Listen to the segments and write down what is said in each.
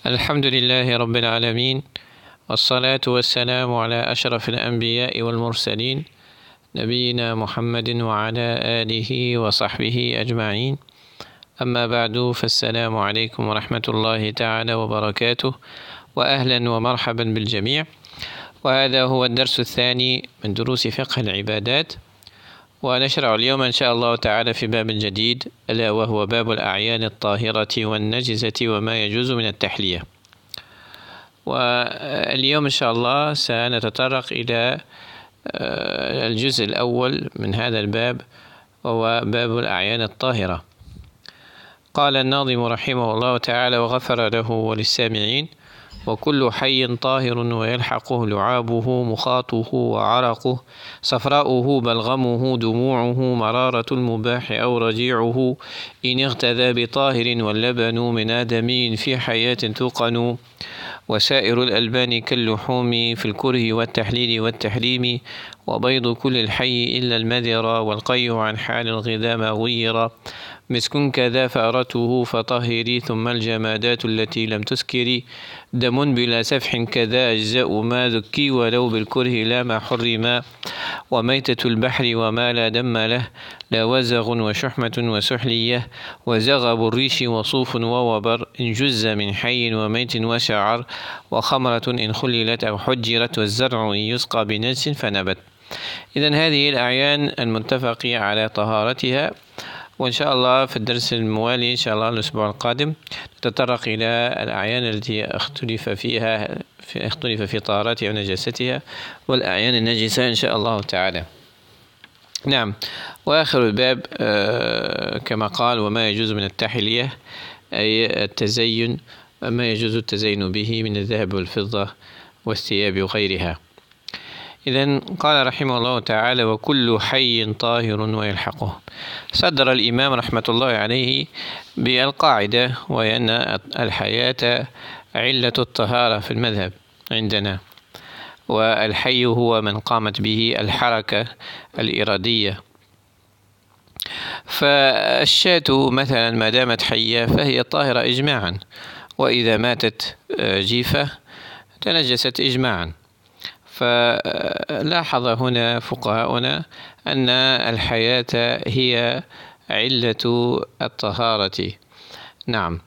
الحمد لله رب العالمين، والصلاة والسلام على أشرف الأنبياء والمرسلين، نبينا محمد وعلى آله وصحبه أجمعين. أما بعد، فالسلام عليكم ورحمة الله تعالى وبركاته، وأهلا ومرحبا بالجميع. وهذا هو الدرس الثاني من دروس فقه العبادات، ونشرع اليوم إن شاء الله تعالى في باب جديد، ألا وهو باب الأعيان الطاهرة والنجسة وما يجوز من التحلية. واليوم إن شاء الله سنتطرق إلى الجزء الأول من هذا الباب، وهو باب الأعيان الطاهرة. قال الناظم رحمه الله تعالى وغفر له وللسامعين: وكل حي طاهر ويلحقه لعابه مخاطه وعرقه، صفراؤه بلغمه دموعه، مرارة المباح أو رجيعه، إن اغتذى بطاهر واللبن من آدمي في حياة توقن، وسائر الألبان كاللحوم في الكره والتحليل والتحريم، وبيض كل الحي إلا المذر، والقي عن حال الغذاء ما غير، مسك كذا فأرته فطهري، ثم الجمادات التي لم تسكري، دم بلا سفح كذا أجزاء ما ذكي، ولو بالكره لا ما حرما، وميتة البحر وما لا دم له، لا وزغ وشحمة وسحلية، وزغب الريش وصوف ووبر، إن جز من حي وميت وشعر، وخمرة إن خللت أو حجرت، والزرع إن يسقى بنجس فنبت. إذن هذه الأعيان المتفق على طهارتها، وإن شاء الله في الدرس الموالي إن شاء الله الأسبوع القادم نتطرق إلى الأعيان التي اختلف في طهارتها ونجاستها، والأعيان النجسة إن شاء الله تعالى. نعم. وآخر الباب كما قال: وما يجوز من التحلية، أي التزين، ما يجوز التزين به من الذهب والفضة والثياب وغيرها. إذن قال رحمه الله تعالى: وكل حي طاهر ويلحقه. صدر الإمام رحمة الله عليه بالقاعدة، وهي أن الحياة علة الطهارة في المذهب عندنا، والحي هو من قامت به الحركة الإرادية. فالشاة مثلا ما دامت حية فهي طاهرة إجماعا، وإذا ماتت جيفة تنجست إجماعا. فلاحظ هنا فقهاؤنا أن الحياة هي علة الطهارة. نعم.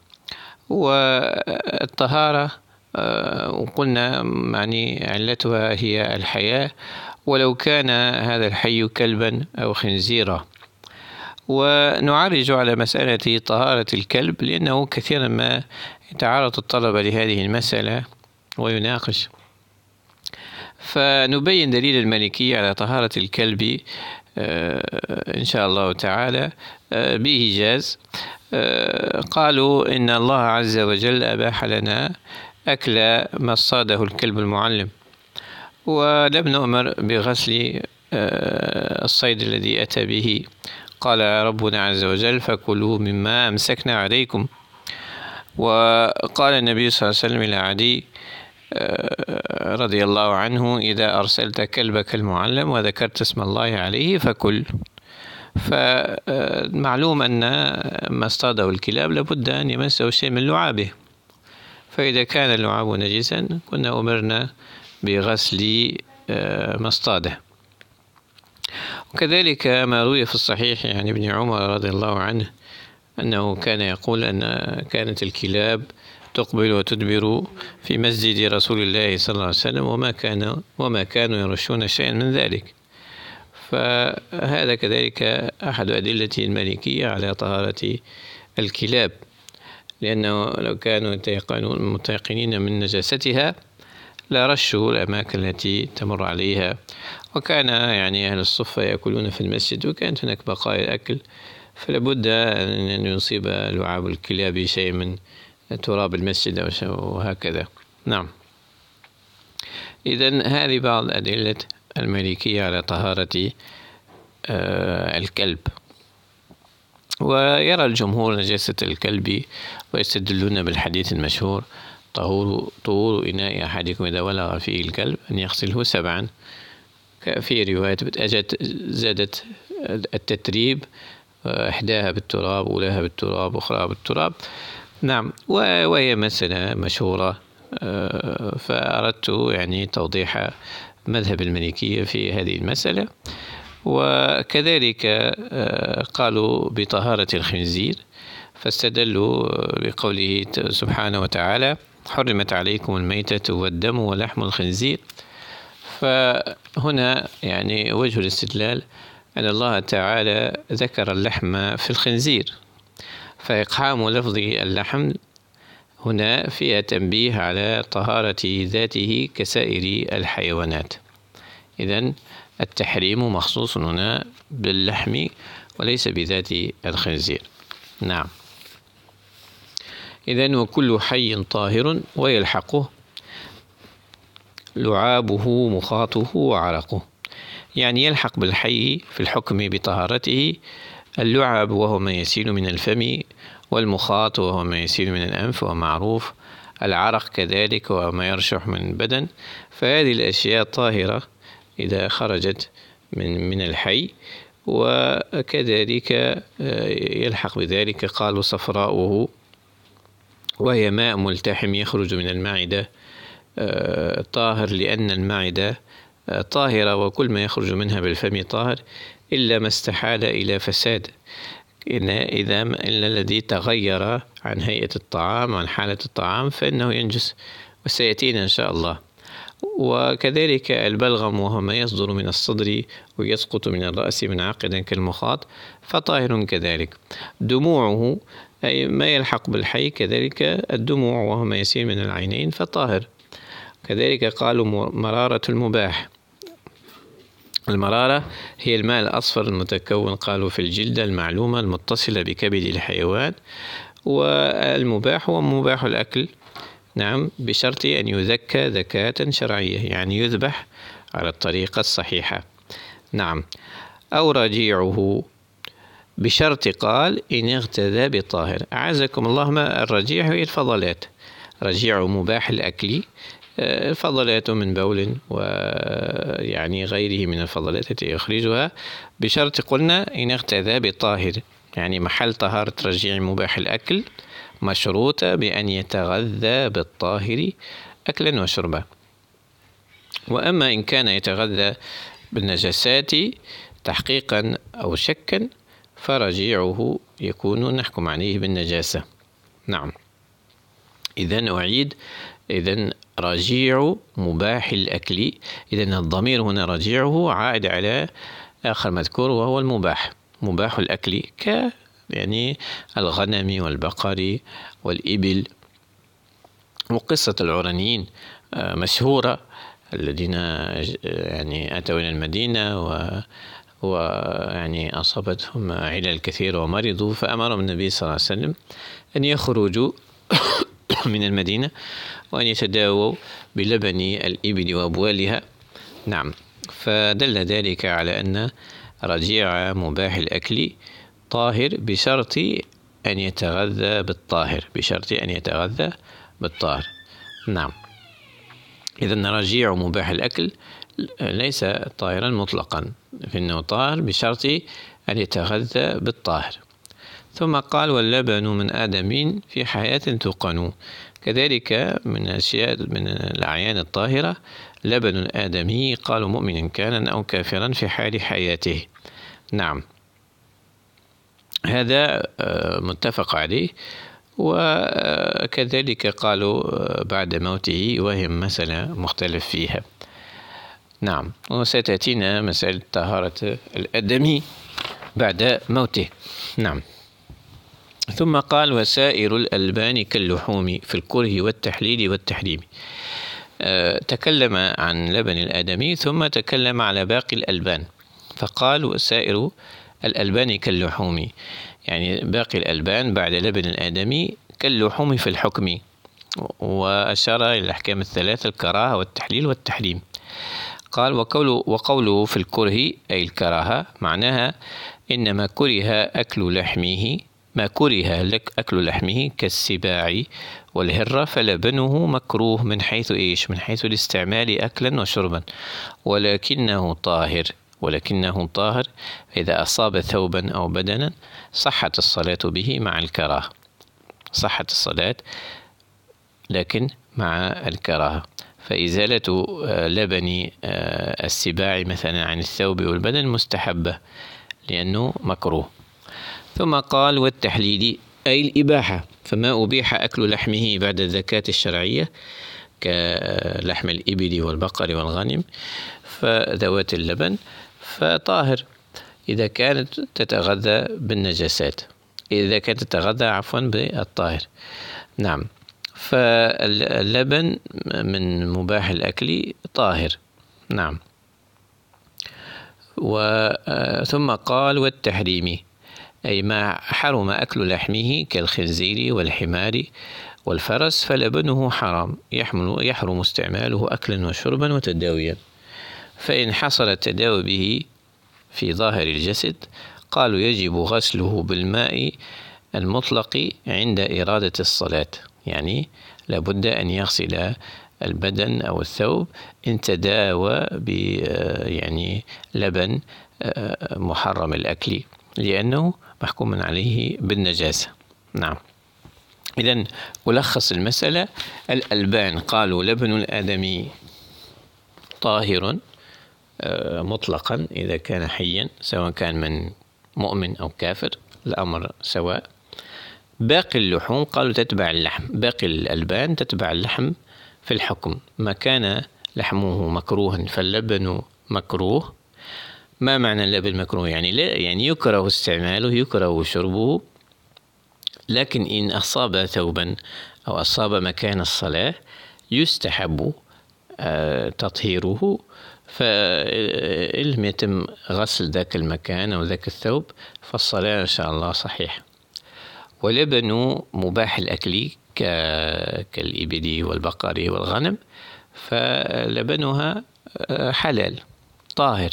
والطهارة وقلنا يعني علتها هي الحياة، ولو كان هذا الحي كلبا أو خنزيرا. ونعرج على مسألة طهارة الكلب، لأنه كثيرا ما يتعرض الطلبة لهذه المسألة ويناقش. فنبين دليل المالكية على طهارة الكلب إن شاء الله تعالى بإيجاز. قالوا إن الله عز وجل أباح لنا أكل ما اصطاده الكلب المعلم، ولم نؤمر بغسل الصيد الذي أتى به. قال ربنا عز وجل: فكلوا مما أمسكنا عليكم. وقال النبي صلى الله عليه وسلم إلى عدي رضي الله عنه: إذا أرسلت كلبك المعلم وذكرت اسم الله عليه فكل. فمعلوم أن ما اصطاده الكلاب لابد أن يمسه شيء من لعابه، فإذا كان اللعاب نجسا كنا أمرنا بغسل ما اصطاده. وكذلك ما روي في الصحيح عن ابن عمر رضي الله عنه أنه كان يقول أن كانت الكلاب تقبل وتدبر في مسجد رسول الله صلى الله عليه وسلم، وما كانوا يرشون شيئا من ذلك. فهذا كذلك أحد أدلة المالكية على طهارة الكلاب، لأنه لو كانوا متيقنين من نجاستها لرشوا الأماكن التي تمر عليها. وكان يعني أهل الصفة يأكلون في المسجد، وكانت هناك بقايا الأكل، فلابد أن يصيب لعاب الكلاب شيء من تراب المسجد وهكذا. نعم. إذن هذه بعض أدلة المالكية على طهارة الكلب. ويرى الجمهور نجاسة الكلب، ويستدلون بالحديث المشهور: طهور إناء أحدكم إذا ولغ فيه الكلب أن يغسله 7. في رواية زادت التتريب، إحداها بالتراب، أولاها بالتراب، أخراها بالتراب. نعم. وهي مسألة مشهورة، فأردت يعني توضيح مذهب المالكية في هذه المسألة. وكذلك قالوا بطهارة الخنزير، فاستدلوا بقوله سبحانه وتعالى: حرمت عليكم الميتة والدم ولحم الخنزير. فهنا يعني وجه الاستدلال أن الله تعالى ذكر اللحم في الخنزير، فإقحام لفظ اللحم هنا فيها تنبيه على طهارة ذاته كسائر الحيوانات. إذن التحريم مخصوص هنا باللحم وليس بذات الخنزير. نعم. إذن وكل حي طاهر ويلحقه لعابه مخاطه وعرقه، يعني يلحق بالحي في الحكم بطهارته اللعاب وهو ما يسيل من الفم، والمخاط وهو ما يسيل من الأنف ومعروف، العرق كذلك وما يرشح من البدن. فهذه الأشياء طاهرة إذا خرجت من الحي. وكذلك يلحق بذلك قالوا صفراؤه، وهي ماء ملتحم يخرج من المعدة طاهر، لأن المعدة طاهرة وكل ما يخرج منها بالفم طاهر إلا ما استحال إلى فساد، إلا الذي تغير عن هيئة الطعام عن حالة الطعام فإنه ينجس، وسيأتينا إن شاء الله. وكذلك البلغم وهو ما يصدر من الصدر ويسقط من الرأس منعقدا كالمخاط فطاهر كذلك. دموعه أي ما يلحق بالحي، كذلك الدموع وهو ما يسيل من العينين فطاهر. كذلك قالوا مرارة المباح، المرارة هي الماء الأصفر المتكون قالوا في الجلدة المعلومة المتصلة بكبد الحيوان، والمباح هو مباح الأكل. نعم، بشرط أن يذكى ذكاة شرعية، يعني يذبح على الطريقة الصحيحة. نعم. أو رجيعه بشرط قال إن اغتذى بطاهر. أعزكم الله، ما الرجيع هي الفضلات، رجيع مباح الأكل فضلات من بول ويعني غيره من الفضلات التي يخرجها، بشرط قلنا إن اغتذى بطاهر، يعني محل طهارة رجيع مباح الأكل مشروطة بأن يتغذى بالطاهر أكلا وشربا. وأما إن كان يتغذى بالنجاسات تحقيقا أو شكا فرجيعه يكون نحكم عليه بالنجاسة. نعم. إذن أعيد، إذن رجيع مباح الأكل، إذن الضمير هنا رجيعه عائد على آخر مذكور وهو المباح، مباح الأكل يعني الغنم والبقر والإبل. وقصة العرنيين مشهورة، الذين يعني أتوا إلى المدينة ويعني أصابتهم علل كثير ومرضوا، فأمرهم النبي صلى الله عليه وسلم أن يخرجوا من المدينة وأن يتداووا بلبن الإبل وأبوالها. نعم. فدل ذلك على أن رجيع مباح الأكل طاهر بشرط أن يتغذى بالطاهر، بشرط أن يتغذى بالطاهر. نعم. إذن رجيع مباح الأكل ليس طاهرا مطلقا، فإنه طاهر بشرط أن يتغذى بالطاهر. ثم قال واللبن من آدم في حياة توقن، كذلك من أشياء من الأعيان الطاهرة لبن الآدمي، قالوا مؤمنا كان أو كافرا في حال حياته. نعم، هذا متفق عليه. وكذلك قالوا بعد موته، وهي مسألة مختلف فيها. نعم، وستأتينا مسألة طهارة الآدمي بعد موته. نعم. ثم قال وسائر الألبان كاللحوم في الكره والتحليل والتحريم. تكلم عن لبن الآدمي ثم تكلم على باقي الألبان، فقال وسائر الألبان كاللحوم، يعني باقي الألبان بعد لبن الآدمي كاللحوم في الحكم، وأشار إلى الأحكام الثلاثة الكراهة والتحليل والتحريم. قال وقوله في الكره أي الكراهة معناها إنما كره أكل لحمه، ما كره لك أكل لحمه كالسباع والهرة فلبنه مكروه من حيث إيش؟ من حيث الاستعمال أكلا وشربا، ولكنه طاهر إذا أصاب ثوبا أو بدنا صحت الصلاة به مع الكراهة. صحة الصلاة لكن مع الكراهة. فإزالة لبن السباع مثلا عن الثوب والبدن مستحبة لأنه مكروه. ثم قال والتحليل أي الإباحة، فما أبيح أكل لحمه بعد الزكاة الشرعية كلحم الإبل والبقر والغنم فذوات اللبن فطاهر إذا كانت تتغذى بالنجاسات، إذا كانت تتغذى بالطاهر. نعم، فاللبن من مباح الأكل طاهر. نعم. ثم قال والتحريم أي ما حرم أكل لحمه كالخنزير والحمار والفرس فلبنه حرام يحرم استعماله أكلا وشربا وتداويا. فإن حصل التداوي به في ظاهر الجسد قالوا يجب غسله بالماء المطلق عند إرادة الصلاة، يعني لابد أن يغسل البدن أو الثوب إن تداوى يعني لبن محرم الأكل لأنه محكوم عليه بالنجاسة. نعم. إذن ألخص المسألة: الألبان قالوا لبن الآدمي طاهر مطلقا إذا كان حيا سواء كان من مؤمن أو كافر، الأمر سواء. باقي اللحوم قالوا تتبع اللحم، باقي الألبان تتبع اللحم في الحكم. ما كان لحمه مكروها فاللبن مكروه. ما معنى اللبن مكروه؟ يعني لا يعني يكره استعماله يكره شربه، لكن إن أصاب ثوبا أو أصاب مكان الصلاة يستحب تطهيره، فإن لم يتم غسل ذاك المكان أو ذاك الثوب فالصلاة إن شاء الله صحيح. ولبن مباح الأكل كالإبل والبقر والغنم فلبنها حلال طاهر.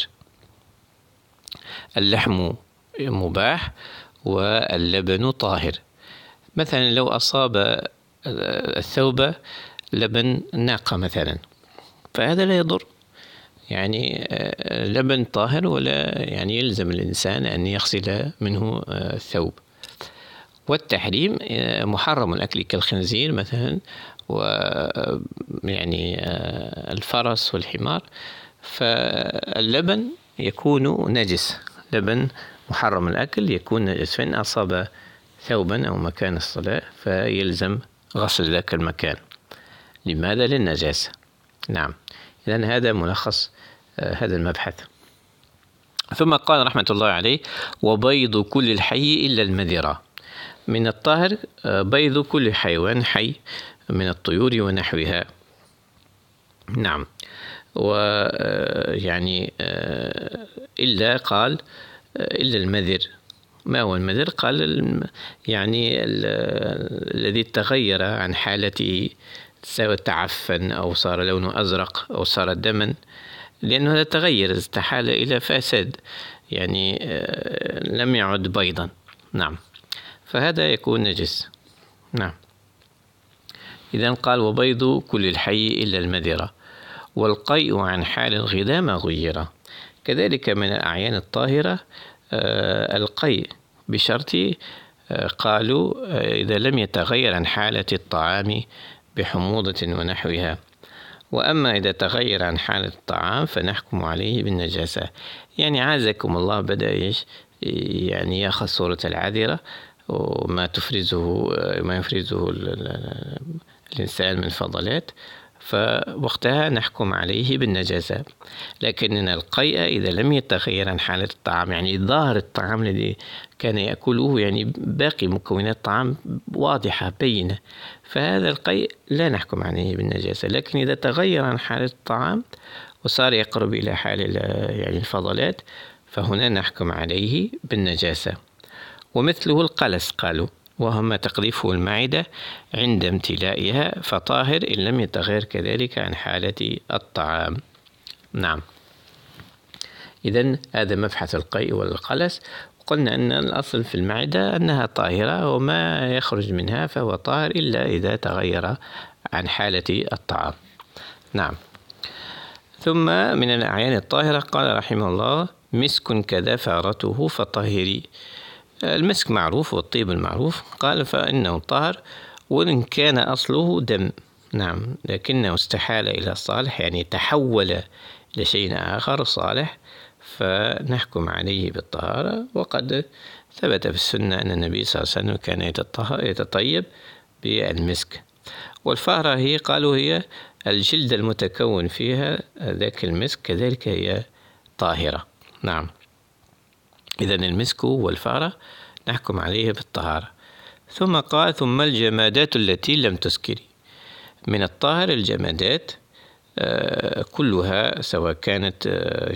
اللحم مباح واللبن طاهر. مثلا لو أصاب الثوب لبن ناقة مثلا فهذا لا يضر، يعني لبن طاهر ولا يعني يلزم الإنسان أن يغسل منه الثوب. والتحريم محرم الأكل كالخنزير مثلا ويعني الفرس والحمار، فاللبن يكون نجس، لبن محرم الأكل يكون نجس، فإن أصاب ثوبا أو مكان الصلاة فيلزم غسل ذاك المكان. لماذا؟ للنجاسة. نعم. إذن هذا ملخص هذا المبحث. ثم قال رحمة الله عليه: وبيض كل الحي إلا المذرة. من الطاهر بيض كل حيوان حي من الطيور ونحوها. نعم. ويعني إلا قال إلا المذر. ما هو المذر؟ قال يعني الذي تغير عن حالته، سواء تعفن أو صار لونه أزرق أو صار دما، لأنه هذا تغير استحال إلى فساد، يعني لم يعد بيضا. نعم، فهذا يكون نجس. نعم. إذن قال وبيض كل الحي إلا المذرة. والقيء عن حال الغذاء ما غير. كذلك من الأعيان الطاهرة القيء بشرط قالوا إذا لم يتغير عن حالة الطعام بحموضة ونحوها. وأما إذا تغير عن حالة الطعام فنحكم عليه بالنجاسة. يعني عازكم الله بدأ يعني يأخذ صورة العذرة وما يفرزه الإنسان من فضلات، فوقتها نحكم عليه بالنجاسة. لكننا القيء إذا لم يتغير عن حالة الطعام، يعني ظاهر الطعام الذي كان يأكله يعني باقي مكونات الطعام واضحة بينة، فهذا القيء لا نحكم عليه بالنجاسة. لكن إذا تغير عن حالة الطعام وصار يقرب إلى حال يعني الفضلات فهنا نحكم عليه بالنجاسة. ومثله القلس قالوا وهو ما تقذفه المعدة عند امتلائها فطاهر إن لم يتغير كذلك عن حالة الطعام. نعم. إذن هذا مبحث القيء والقلس. قلنا أن الأصل في المعدة أنها طاهرة وما يخرج منها فهو طاهر إلا إذا تغير عن حالة الطعام. نعم. ثم من الأعيان الطاهرة قال رحمه الله: مسك كذا فارته فطهري. المسك معروف والطيب المعروف. قال فإنه طاهر وإن كان أصله دم. نعم، لكنه استحال إلى صالح، يعني تحول لشيء آخر صالح، فنحكم عليه بالطهارة. وقد ثبت في السنة أن النبي صلى الله عليه وسلم كان يتطيب بالمسك. والفأرة هي قالوا هي الجلد المتكون فيها ذاك المسك، كذلك هي طاهرة. نعم، إذن المسك والفأرة نحكم عليه بالطهارة. ثم قال ثم الجمادات التي لم تسكري. من الطاهر الجمادات كلها، سواء كانت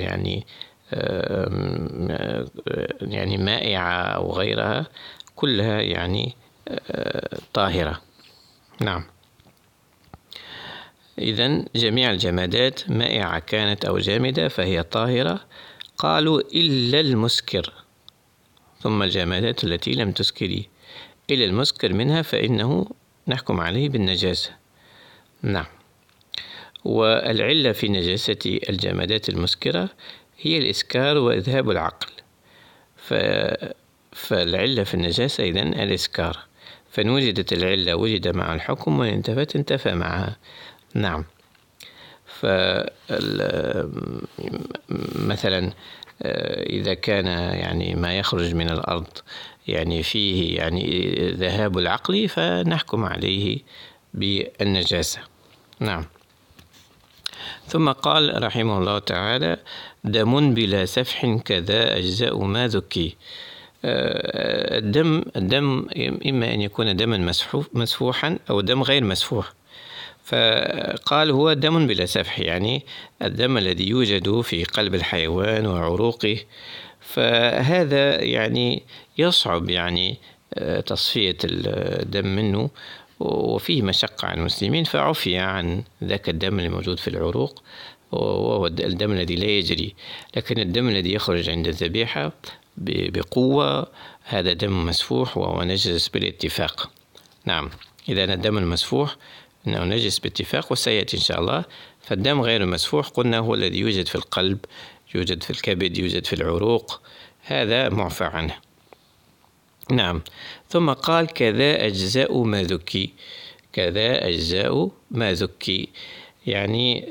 يعني مائعة أو غيرها، كلها يعني طاهرة. نعم، إذن جميع الجمادات مائعة كانت أو جامدة فهي طاهرة. قالوا إلا المسكر. ثم الجمادات التي لم تسكري إلا المسكر منها فإنه نحكم عليه بالنجاسة. نعم، والعلة في نجاسة الجمادات المسكرة هي الإسكار وإذهاب العقل. فالعلة في النجاسة إذن الإسكار، فإن وجدت العلة وجد مع الحكم، وإن انتفت انتفى معها. نعم، مثلا إذا كان يعني ما يخرج من الأرض يعني فيه يعني ذهاب العقل، فنحكم عليه بالنجاسة. نعم. ثم قال رحمه الله تعالى دم بلا سفح كذا أجزاء ما ذكي. الدم إما أن يكون دما مسفوحا أو دم غير مسفوح. فقال هو دم بلا سفح، يعني الدم الذي يوجد في قلب الحيوان وعروقه، فهذا يعني يصعب يعني تصفية الدم منه، وفيه مشقة على المسلمين، فعفي عن ذاك الدم الموجود في العروق، وهو الدم الذي لا يجري. لكن الدم الذي يخرج عند الذبيحة بقوة هذا دم مسفوح وهو نجس بالاتفاق. نعم، إذا الدم المسفوح إنه نجس باتفاق، وسيأتي إن شاء الله. فالدم غير المسفوح قلنا هو الذي يوجد في القلب، يوجد في الكبد، يوجد في العروق، هذا معفى عنه. نعم. ثم قال كذا أجزاء ما ذكي. كذا أجزاء ما ذكي يعني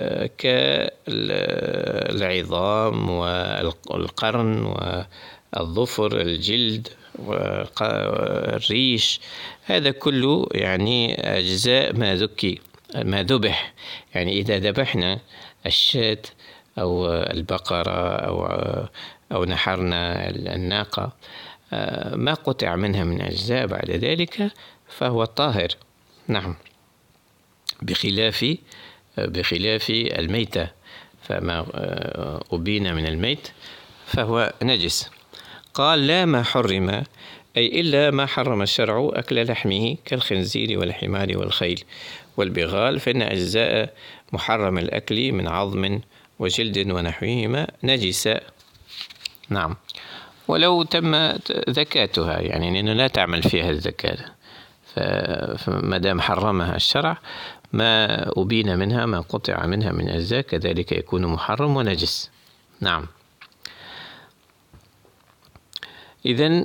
كالعظام والقرن والظفر، الجلد والريش، هذا كله يعني أجزاء ما ذكي، ما ذبح. يعني إذا ذبحنا الشاة أو البقرة أو نحرنا الناقة، ما قطع منها من أجزاء بعد ذلك فهو طاهر. نعم، بخلاف الميتة، فما أبين من الميت فهو نجس. قال لا ما حرم، أي إلا ما حرم الشرع أكل لحمه كالخنزير والحمار والخيل والبغال، فإن أجزاء محرم الأكل من عظم وجلد ونحوهما نجسة. نعم، ولو تم زكاتها، يعني لأنه لا تعمل فيها الزكاة، فما دام حرمها الشرع ما أبين منها، ما قطع منها من أجزاء، كذلك يكون محرم ونجس. نعم. إذن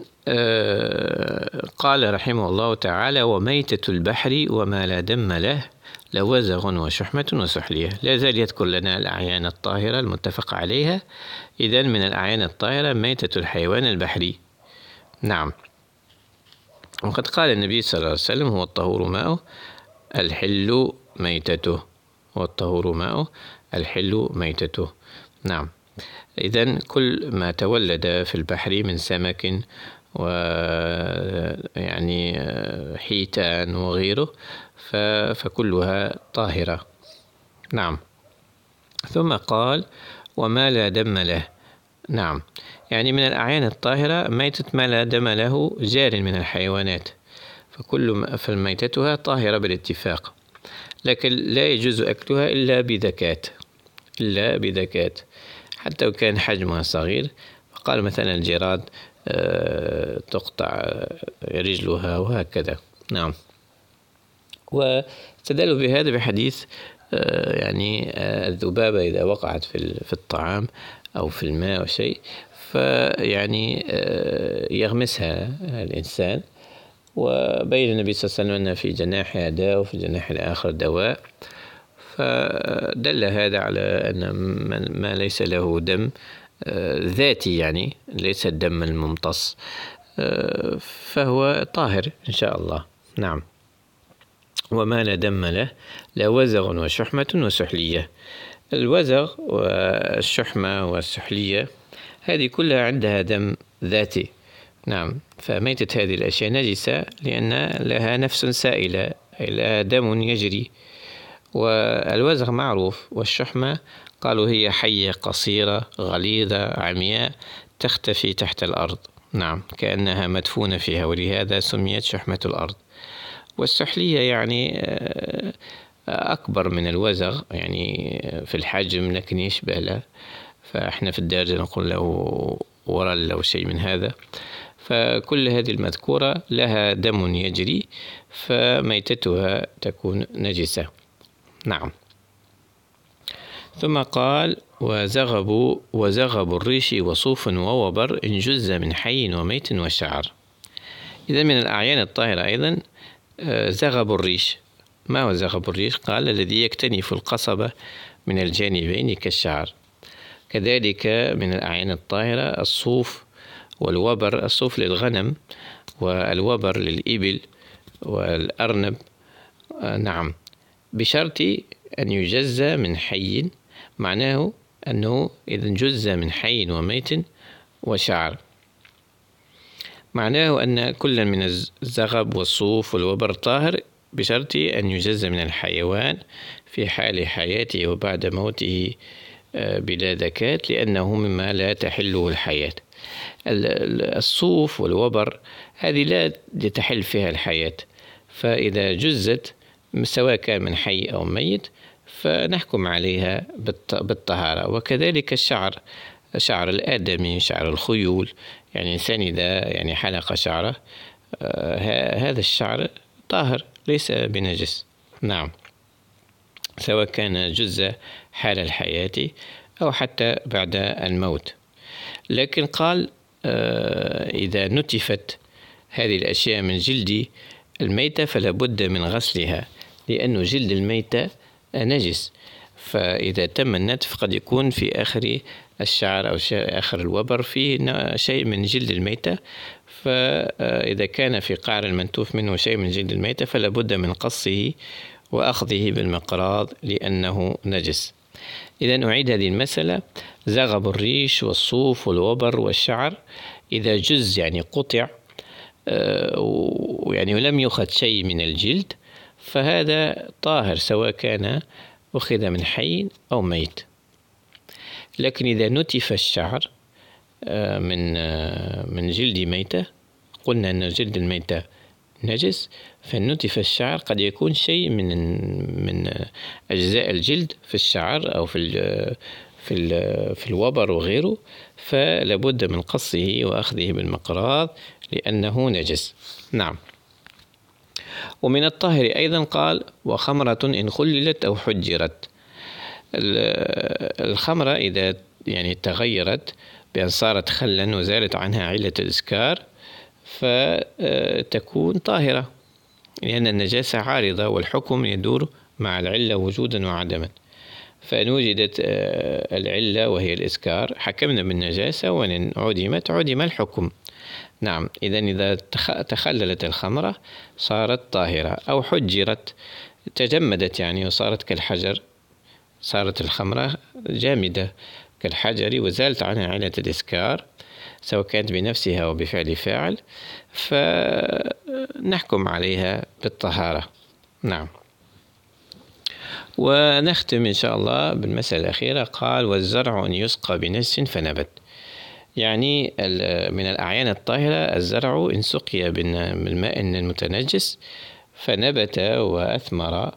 قال رحمه الله تعالى وميتة البحر وما لا دم له لوزغ وشحمة وسحلية. لا زال يذكر لنا الأعيان الطاهرة المتفق عليها. إذن من الأعيان الطاهرة ميتة الحيوان البحري. نعم، وقد قال النبي صلى الله عليه وسلم هو الطهور ماؤه الحل ميتته، والطهور ماؤه الحل ميتته. نعم، إذن كل ما تولد في البحر من سمك ويعني حيتان وغيره فكلها طاهرة. نعم. ثم قال وما لا دم له. نعم، يعني من الأعيان الطاهرة ميتة ما لا دم له جار من الحيوانات، فميتتها طاهرة بالاتفاق، لكن لا يجوز أكلها إلا بذكاة حتى لو كان حجمها صغير. فقال مثلا الجراد تقطع رجلها وهكذا. نعم، واستدلوا بهذا بحديث يعني الذبابة إذا وقعت في الطعام أو في الماء أو شيء فيعني يغمسها الإنسان. وبين النبي صلى الله عليه وسلم أن في جناحها داء وفي الجناح الآخر دواء، فدل هذا على أن ما ليس له دم ذاتي، يعني ليس الدم الممتص، فهو طاهر إن شاء الله. نعم. وما لا دم له لا وزغ وشحمة وسحلية. الوزغ والشحمة والسحلية هذه كلها عندها دم ذاتي. نعم. فميتة هذه الأشياء نجسة لأن لها نفس سائلة، لها دم يجري. والوزغ معروف، والشحمة قالوا هي حية قصيرة غليظة عمياء تختفي تحت الأرض. نعم، كأنها مدفونة فيها، ولهذا سميت شحمة الأرض. والسحلية يعني أكبر من الوزغ يعني في الحجم، لكن يشبه له، فإحنا في الدارجة نقول له ورل أو شيء من هذا. فكل هذه المذكورة لها دم يجري، فميتتها تكون نجسة. نعم. ثم قال وزغب الريش وصوف ووبر إن جز من حي وميت وشعر. إذا من الأعيان الطاهرة أيضا زغب الريش. ما هو زغب الريش؟ قال الذي يكتنف القصبة من الجانبين كالشعر. كذلك من الأعيان الطاهرة الصوف والوبر. الصوف للغنم والوبر للإبل والأرنب. نعم، بشرط أن يجز من حي، معناه أنه إذا جز من حي وميت وشعر، معناه أن كل من الزغب والصوف والوبر طاهر بشرط أن يجز من الحيوان في حال حياته وبعد موته بلا زكاة، لأنه مما لا تحله الحياة. الصوف والوبر هذه لا تحل فيها الحياة، فإذا جزت سواء كان من حي أو ميت فنحكم عليها بالطهارة. وكذلك الشعر، شعر الآدمي، شعر الخيول، يعني إنسان إذا يعني حلق شعره هذا الشعر طاهر ليس بنجس. نعم، سواء كان جز حال الحياة أو حتى بعد الموت. لكن قال إذا نتفت هذه الأشياء من جلد الميتة فلا بد من غسلها، لأن جلد الميتة نجس، فإذا تم النتف قد يكون في آخر الشعر أو آخر الوبر فيه شيء من جلد الميتة، فإذا كان في قعر المنتوف منه شيء من جلد الميتة فلا بد من قصه وأخذه بالمقراض لأنه نجس. إذا نعيد هذه المسألة: زغب الريش والصوف والوبر والشعر إذا جز يعني قطع يعني ولم يأخذ شيء من الجلد فهذا طاهر سواء كان أخذ من حي أو ميت. لكن إذا نتف الشعر من جلد ميتة، قلنا أن جلد الميتة نجس، فنتف الشعر قد يكون شيء من أجزاء الجلد في الشعر أو في الوبر وغيره، فلابد من قصه وأخذه بالمقراض لأنه نجس. نعم. ومن الطاهر أيضا قال: وخمرة إن خللت أو حجرت. الخمرة إذا يعني تغيرت بأن صارت خلا وزالت عنها علة الإسكار فتكون طاهرة، لأن النجاسة عارضة والحكم يدور مع العلة وجودا وعدما. فإن وجدت العلة وهي الإسكار حكمنا بالنجاسة، وإن عدمت عدم الحكم. نعم. إذا تخللت الخمرة صارت طاهرة، أو حجرت تجمدت يعني وصارت كالحجر، صارت الخمرة جامدة كالحجر وزالت عنها علة الإسكار سواء كانت بنفسها أو بفعل فاعل، فنحكم عليها بالطهارة. نعم. ونختم إن شاء الله بالمسألة الأخيرة. قال: والزرع أن يسقى بنجس فنبت. يعني من الأعيان الطاهرة الزرع إن سقي بالماء المتنجس فنبت وأثمر.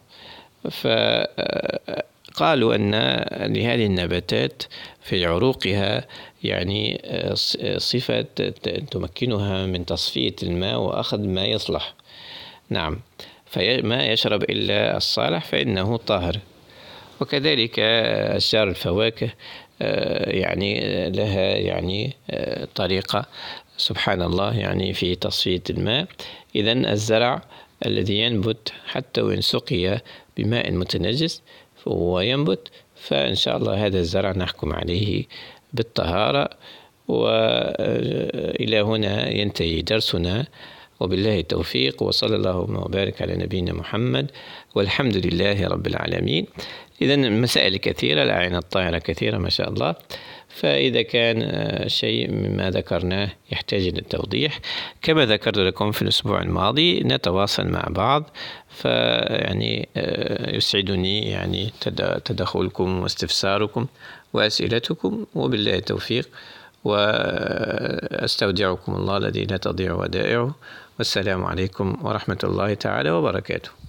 فقالوا أن لهذه النباتات في عروقها يعني صفة تمكنها من تصفية الماء وأخذ ما يصلح. نعم. فما يشرب إلا الصالح فإنه طاهر. وكذلك أشجار الفواكه يعني لها يعني طريقة سبحان الله يعني في تصفية الماء. إذن الزرع الذي ينبت حتى وإن سقي بماء متنجس فهو ينبت، فإن شاء الله هذا الزرع نحكم عليه بالطهارة. وإلى هنا ينتهي درسنا، وبالله التوفيق، وصلى الله وبارك على نبينا محمد، والحمد لله رب العالمين. إذن مسائل كثيرة، الأعيان الطاهرة كثيرة ما شاء الله، فإذا كان شيء مما ذكرناه يحتاج إلى التوضيح كما ذكرت لكم في الأسبوع الماضي نتواصل مع بعض. فيعني يسعدني يعني تدخلكم واستفساركم وأسئلتكم، وبالله التوفيق، وأستودعكم الله الذي لا تضيع ودائعه، والسلام عليكم ورحمة الله تعالى وبركاته.